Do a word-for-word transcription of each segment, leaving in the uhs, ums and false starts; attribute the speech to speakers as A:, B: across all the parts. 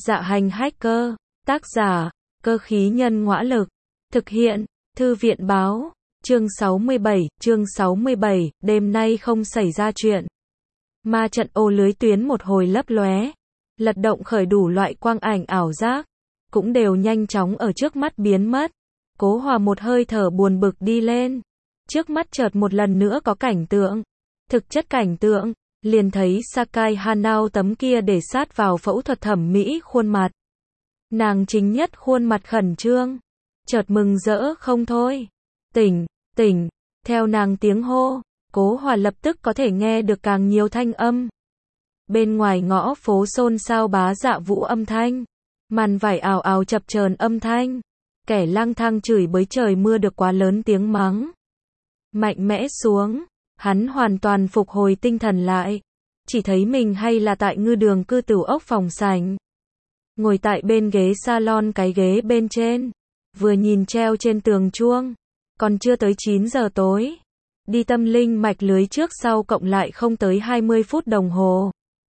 A: Dạ hành hacker, tác giả, cơ khí nhân ngõa lực, thực hiện, thư viện báo, chương sáu mươi bảy, chương sáu mươi bảy, đêm nay không xảy ra chuyện. Ma trận ô lưới tuyến một hồi lấp lóe, lật động khởi đủ loại quang ảnh ảo giác, cũng đều nhanh chóng ở trước mắt biến mất. Cố Hòa một hơi thở buồn bực đi lên, trước mắt chợt một lần nữa có cảnh tượng, thực chất cảnh tượng, liền thấy Sakai Hanao tấm kia để sát vào phẫu thuật thẩm mỹ khuôn mặt. Nàng chính nhất khuôn mặt khẩn trương, chợt mừng rỡ không thôi. Tỉnh, tỉnh, theo nàng tiếng hô, Cố Hòa lập tức có thể nghe được càng nhiều thanh âm. Bên ngoài ngõ phố xôn xao bá dạ vũ âm thanh, màn vải ào ào chập chờn âm thanh, kẻ lang thang chửi bới trời mưa được quá lớn tiếng mắng. Mạnh mẽ xuống, hắn hoàn toàn phục hồi tinh thần lại, chỉ thấy mình hay là tại ngư đường cư tửu ốc phòng sảnh. Ngồi tại bên ghế salon cái ghế bên trên, vừa nhìn treo trên tường chuông, còn chưa tới chín giờ tối. Đi tâm linh mạch lưới trước sau cộng lại không tới hai mươi phút đồng hồ.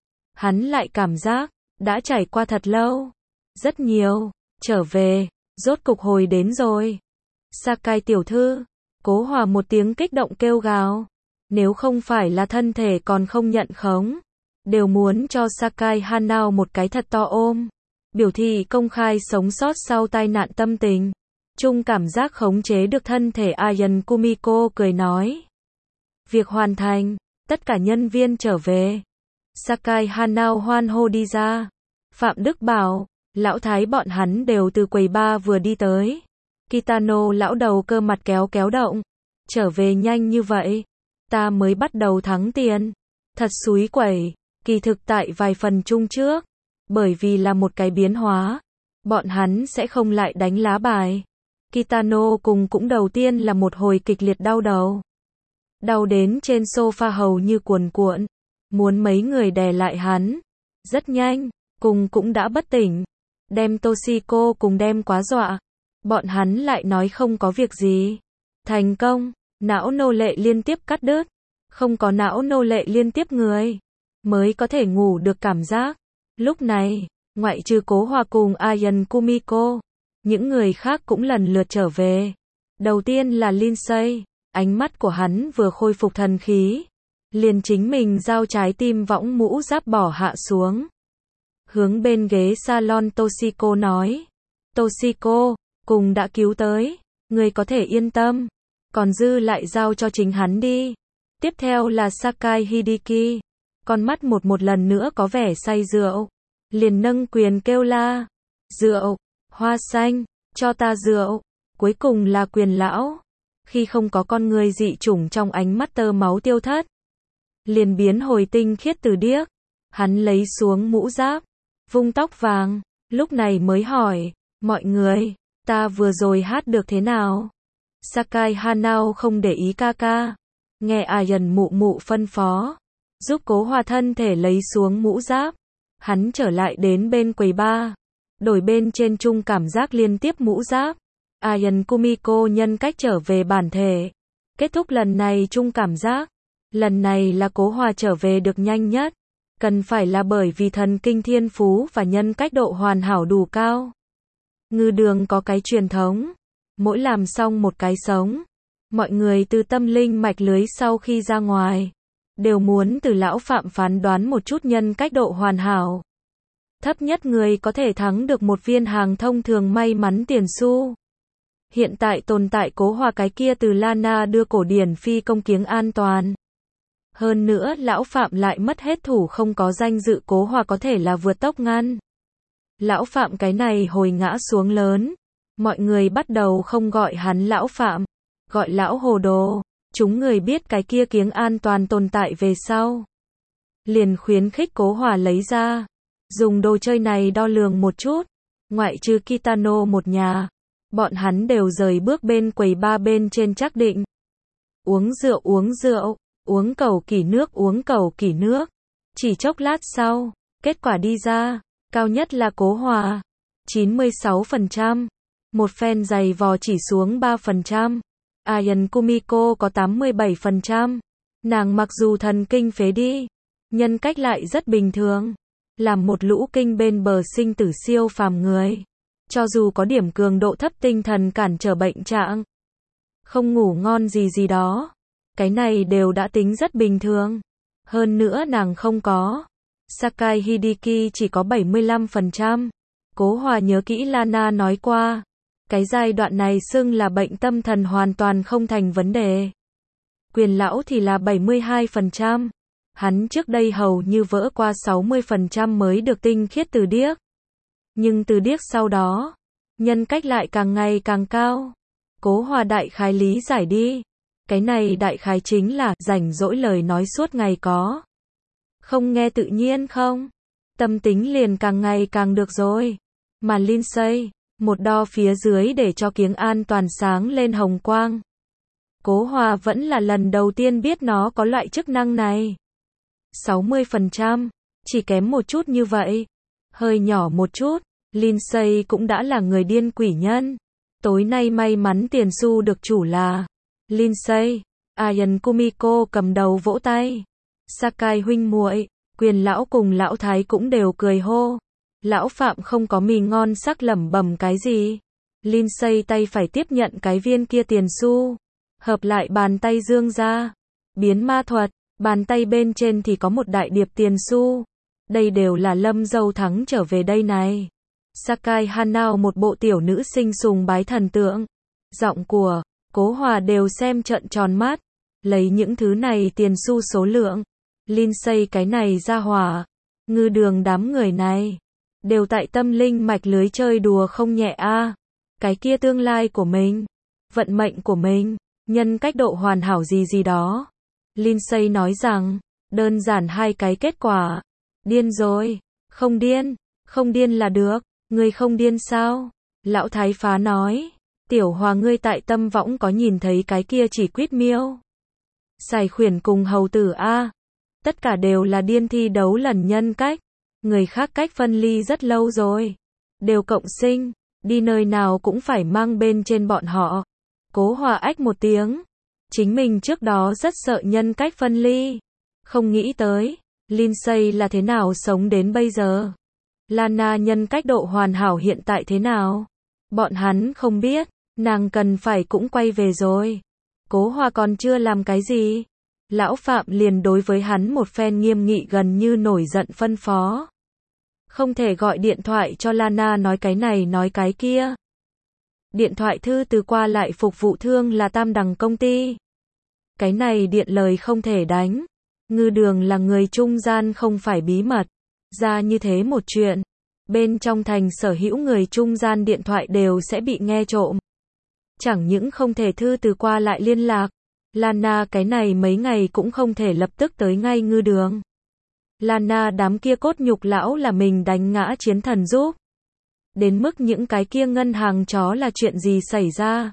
A: Hắn lại cảm giác, đã trải qua thật lâu, rất nhiều, trở về, rốt cục hồi đến rồi. Sakai tiểu thư, Cố Hòa một tiếng kích động kêu gào, nếu không phải là thân thể còn không nhận khống, đều muốn cho Sakai Hanao một cái thật to ôm, biểu thị công khai sống sót sau tai nạn tâm tình. Chung cảm giác khống chế được thân thể Ayan Kumiko cười nói. Việc hoàn thành, tất cả nhân viên trở về. Sakai Hanao hoan hô đi ra. Phạm Đức bảo, lão thái bọn hắn đều từ quầy bar vừa đi tới. Kitano lão đầu cơ mặt kéo kéo động. Trở về nhanh như vậy. Ta mới bắt đầu thắng tiền. Thật xúi quẩy, kỳ thực tại vài phần chung trước. Bởi vì là một cái biến hóa. Bọn hắn sẽ không lại đánh lá bài. Kitano cùng cũng đầu tiên là một hồi kịch liệt đau đầu. Đau đến trên sofa hầu như cuồn cuộn. Muốn mấy người đè lại hắn. Rất nhanh, cùng cũng đã bất tỉnh. Đem Toshiko cùng đem quá dọa. Bọn hắn lại nói không có việc gì. Thành công, não nô lệ liên tiếp cắt đứt. Không có não nô lệ liên tiếp người, mới có thể ngủ được cảm giác. Lúc này, ngoại trừ Cố Hòa cùng Ayan Kumiko, những người khác cũng lần lượt trở về. Đầu tiên là Lindsay, ánh mắt của hắn vừa khôi phục thần khí, liền chính mình giao trái tim võng mũ giáp bỏ hạ xuống. Hướng bên ghế salon Toshiko nói, Toshiko, cùng đã cứu tới, người có thể yên tâm, còn dư lại giao cho chính hắn đi. Tiếp theo là Sakai Hideki, con mắt một một lần nữa có vẻ say rượu, liền nâng quyền kêu la, rượu, hoa xanh, cho ta rượu. Cuối cùng là Quyền lão, khi không có con người dị chủng trong ánh mắt tơ máu tiêu thất, liền biến hồi tinh khiết từ điếc. Hắn lấy xuống mũ giáp, vung tóc vàng, lúc này mới hỏi, mọi người, ta vừa rồi hát được thế nào? Sakai Hanao không để ý ca ca, nghe Ayan mụ mụ phân phó, giúp Cố Hòa thân thể lấy xuống mũ giáp. Hắn trở lại đến bên quầy bar, đổi bên trên chung cảm giác liên tiếp mũ giáp. Ayan Kumiko nhân cách trở về bản thể, kết thúc lần này chung cảm giác. Lần này là Cố Hòa trở về được nhanh nhất, cần phải là bởi vì thần kinh thiên phú và nhân cách độ hoàn hảo đủ cao. Ngư đường có cái truyền thống, mỗi làm xong một cái sống, mọi người từ tâm linh mạch lưới sau khi ra ngoài, đều muốn từ lão Phạm phán đoán một chút nhân cách độ hoàn hảo. Thấp nhất người có thể thắng được một viên hàng thông thường may mắn tiền xu. Hiện tại tồn tại Cố Hòa cái kia từ Lana đưa cổ điển phi công kiếng an toàn. Hơn nữa lão Phạm lại mất hết thủ không có danh dự, Cố Hòa có thể là vượt tốc ngăn. Lão Phạm cái này hồi ngã xuống lớn, mọi người bắt đầu không gọi hắn lão Phạm, gọi lão hồ đồ. Chúng người biết cái kia kiếng an toàn tồn tại về sau, liền khuyến khích Cố Hòa lấy ra, dùng đồ chơi này đo lường một chút. Ngoại trừ Kitano một nhà, bọn hắn đều rời bước bên quầy bar bên trên chắc định. Uống rượu uống rượu, uống cầu kỳ nước uống cầu kỳ nước. Chỉ chốc lát sau, kết quả đi ra, cao nhất là Cố Hòa, chín mươi sáu phần trăm. Một phen giày vò chỉ xuống ba phần trăm. Ayan Kumiko có tám mươi bảy phần trăm. Nàng mặc dù thần kinh phế đi, nhân cách lại rất bình thường. làm một lũ kinh bên bờ sinh tử siêu phàm người. Cho dù có điểm cường độ thấp tinh thần cản trở bệnh trạng, không ngủ ngon gì gì đó, cái này đều đã tính rất bình thường. Hơn nữa nàng không có. Sakai Hideki chỉ có bảy mươi lăm phần trăm. Cố Hòa nhớ kỹ Lana nói qua, cái giai đoạn này xưng là bệnh tâm thần hoàn toàn không thành vấn đề. Quyền lão thì là bảy mươi hai phần trăm. Hắn trước đây hầu như vỡ qua sáu mươi phần trăm mới được tinh khiết từ điếc. Nhưng từ điếc sau đó, nhân cách lại càng ngày càng cao. Cố Hòa đại khái lý giải đi. Cái này đại khái chính là rảnh rỗi lời nói suốt ngày có. Không nghe tự nhiên không? Tâm tính liền càng ngày càng được rồi. Mà Lindsay, một đo phía dưới để cho kiếng an toàn sáng lên hồng quang. Cố Hòa vẫn là lần đầu tiên biết nó có loại chức năng này. sáu mươi phần trăm, chỉ kém một chút như vậy. Hơi nhỏ một chút, Lindsay cũng đã là người điên quỷ nhân. Tối nay may mắn tiền xu được chủ là Lindsay, Ayan Kumiko cầm đầu vỗ tay. Sakai huynh muội, Quyền lão cùng lão thái cũng đều cười hô. Lão Phạm không có mì ngon sắc lẩm bẩm cái gì. Lindsay tay phải tiếp nhận cái viên kia tiền xu, hợp lại bàn tay dương ra, biến ma thuật, bàn tay bên trên thì có một đại điệp tiền xu. Đây đều là Lâm dâu thắng trở về đây này. Sakai Hanao một bộ tiểu nữ sinh sùng bái thần tượng. Giọng của Cố Hòa đều xem trợn tròn mắt. Lấy những thứ này tiền xu số lượng. Lindsay cái này ra hỏa. Ngư đường đám người này. Đều tại tâm linh mạch lưới chơi đùa không nhẹ a. Cái kia tương lai của mình. Vận mệnh của mình. Nhân cách độ hoàn hảo gì gì đó. Lindsay nói rằng. Đơn giản hai cái kết quả. Điên rồi. Không điên. Không điên là được. Ngươi không điên sao? Lão Thái phá nói. Tiểu Hòa ngươi tại Tâm Võng có nhìn thấy cái kia chỉ quyết miêu. Xài khuyển cùng hầu tử a. Tất cả đều là điên thi đấu lần nhân cách. Người khác cách phân ly rất lâu rồi. Đều cộng sinh. Đi nơi nào cũng phải mang bên trên bọn họ. Cố Hòa ách một tiếng. Chính mình trước đó rất sợ nhân cách phân ly. Không nghĩ tới. Lindsay là thế nào sống đến bây giờ. Lana nhân cách độ hoàn hảo hiện tại thế nào? Bọn hắn không biết, nàng cần phải cũng quay về rồi. Cố Hòa còn chưa làm cái gì. Lão Phạm liền đối với hắn một phen nghiêm nghị gần như nổi giận phân phó. Không thể gọi điện thoại cho Lana nói cái này nói cái kia. Điện thoại thư từ qua lại phục vụ thương là Tam Đằng công ty. Cái này điện lời không thể đánh. Ngư đường là người trung gian không phải bí mật. Ra như thế một chuyện, bên trong thành sở hữu người trung gian điện thoại đều sẽ bị nghe trộm. Chẳng những không thể thư từ qua lại liên lạc, Lana cái này mấy ngày cũng không thể lập tức tới ngay ngư đường. Lana đám kia cốt nhục lão là mình đánh ngã chiến thần giúp. Đến mức những cái kia ngân hàng chó là chuyện gì xảy ra?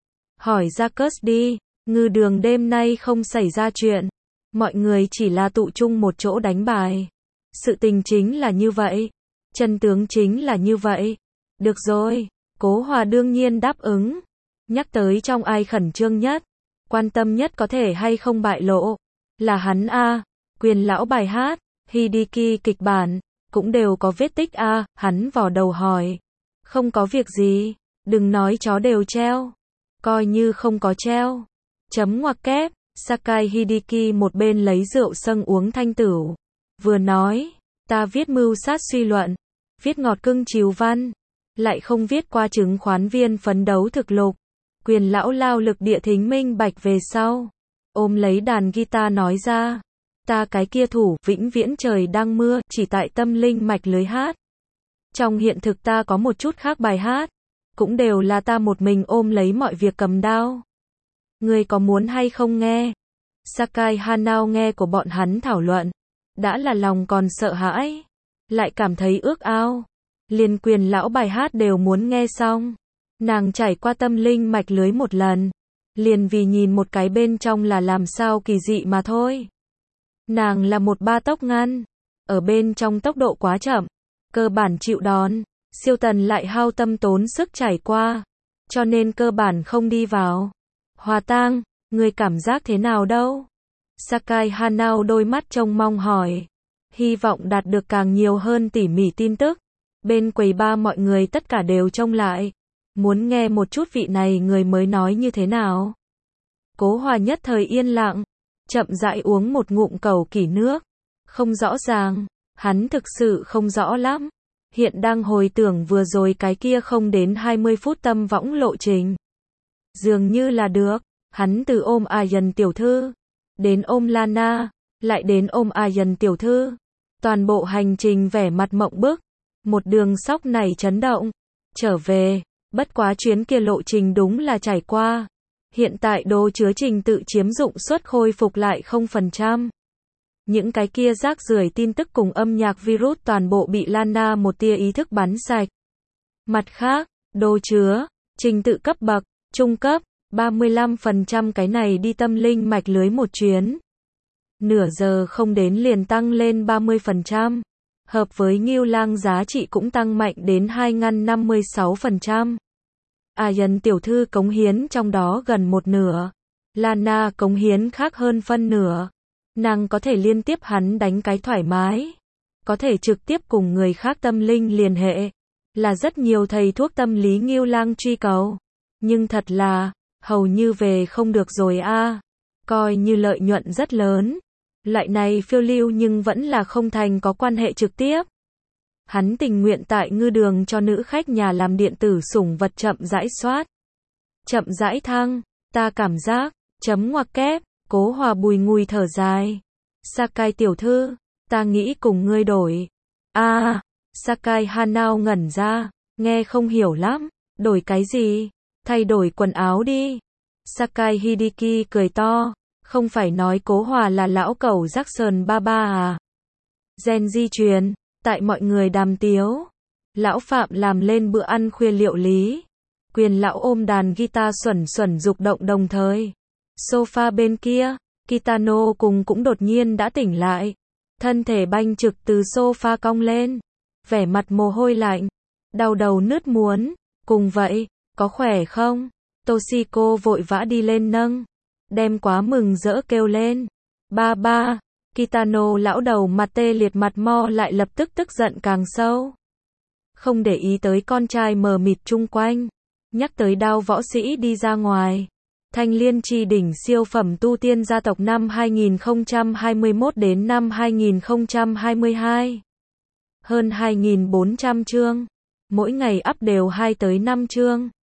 A: Hỏi ra Cus đi, ngư đường đêm nay không xảy ra chuyện. Mọi người chỉ là tụ chung một chỗ đánh bài. Sự tình chính là như vậy. Chân tướng chính là như vậy. Được rồi. Cố Hòa đương nhiên đáp ứng. Nhắc tới trong ai khẩn trương nhất. Quan tâm nhất có thể hay không bại lộ. Là hắn a. Quyền lão bài hát. Hideki kịch bản. Cũng đều có vết tích a. Hắn vò đầu hỏi. Không có việc gì. Đừng nói chó đều treo. Coi như không có treo. Chấm ngoặc kép. Sakai Hideki một bên lấy rượu sâng uống thanh tửu. Vừa nói, ta viết mưu sát suy luận, viết ngọt cưng chiếu văn, lại không viết qua chứng khoán viên phấn đấu thực lục. Quyền lão lao lực địa thính minh bạch về sau, ôm lấy đàn guitar nói ra, ta cái kia thủ vĩnh viễn trời đang mưa, chỉ tại tâm linh mạch lưới hát. Trong hiện thực ta có một chút khác bài hát, cũng đều là ta một mình ôm lấy mọi việc cầm đao. Người có muốn hay không nghe? Sakai Hanao nghe của bọn hắn thảo luận. Đã là lòng còn sợ hãi. Lại cảm thấy ước ao. Liền quyền lão bài hát đều muốn nghe xong. Nàng trải qua tâm linh mạch lưới một lần. Liền vì nhìn một cái bên trong là làm sao kỳ dị mà thôi. Nàng là một ba tốc ngăn. Ở bên trong tốc độ quá chậm. Cơ bản chịu đòn. Siêu tần lại hao tâm tốn sức trải qua. Cho nên cơ bản không đi vào. Hòa tang, người cảm giác thế nào đâu? Sakai Hanao đôi mắt trông mong hỏi. hy vọng đạt được càng nhiều hơn tỉ mỉ tin tức. Bên quầy ba mọi người tất cả đều trông lại, muốn nghe một chút vị này người mới nói như thế nào. Cố Hòa nhất thời yên lặng, chậm rãi uống một ngụm cầu kỷ nước. Không rõ ràng, hắn thực sự không rõ lắm. Hiện đang hồi tưởng vừa rồi cái kia không đến hai mươi phút tâm võng lộ trình. Dường như là được, hắn từ ôm Aryan tiểu thư, đến ôm Lana, lại đến ôm Aryan tiểu thư. Toàn bộ hành trình vẻ mặt mộng bức, một đường sóc này chấn động. Trở về, bất quá chuyến kia lộ trình đúng là trải qua. Hiện tại đồ chứa trình tự chiếm dụng suất khôi phục lại không phần trăm. Những cái kia rác rưởi tin tức cùng âm nhạc virus toàn bộ bị Lana một tia ý thức bắn sạch. Mặt khác, đồ chứa, trình tự cấp bậc, trung cấp, ba mươi lăm phần trăm cái này đi tâm linh mạch lưới một chuyến. Nửa giờ không đến liền tăng lên ba mươi phần trăm. Hợp với Ngưu Lang giá trị cũng tăng mạnh đến hai ngăn năm mươi sáu phần trăm. Aryan tiểu thư cống hiến trong đó gần một nửa. Lana cống hiến khác hơn phân nửa. Nàng có thể liên tiếp hắn đánh cái thoải mái. Có thể trực tiếp cùng người khác tâm linh liên hệ. Là rất nhiều thầy thuốc tâm lý Ngưu Lang truy cầu. Nhưng thật là, hầu như về không được rồi a. À. Coi như lợi nhuận rất lớn. Loại này phiêu lưu nhưng vẫn là không thành có quan hệ trực tiếp. Hắn tình nguyện tại ngư đường cho nữ khách nhà làm điện tử sủng vật chậm rãi soát. Chậm rãi thăng, ta cảm giác, chấm ngoặc kép, Cố Hòa bùi ngùi thở dài. Sakai tiểu thư, ta nghĩ cùng ngươi đổi. A, à, Sakai Hanao ngẩn ra, nghe không hiểu lắm, đổi cái gì? Thay đổi quần áo đi. Sakai Hideki cười to, không phải nói Cố Hòa là lão cẩu Jackson ba ba à? Gen di truyền. Tại mọi người đàm tiếu, lão Phạm làm lên bữa ăn khuya liệu lý. Quyền lão ôm đàn guitar xuẩn xuẩn dục động đồng thời. Sofa bên kia, Kitano cùng cũng đột nhiên đã tỉnh lại. Thân thể banh trực từ sofa cong lên. Vẻ mặt mồ hôi lạnh. Đau đầu nứt muốn. Cùng vậy, có khỏe không? Toshiko vội vã đi lên nâng. Đem quá mừng rỡ kêu lên. Ba ba. Kitano lão đầu mặt tê liệt mặt mo lại lập tức tức giận càng sâu. Không để ý tới con trai mờ mịt chung quanh. Nhắc tới đao võ sĩ đi ra ngoài. Thanh Liên Chi đỉnh siêu phẩm tu tiên gia tộc năm hai nghìn không trăm hai mươi mốt đến năm hai nghìn không trăm hai mươi hai. Hơn hai nghìn bốn trăm chương. Mỗi ngày up đều hai tới năm chương.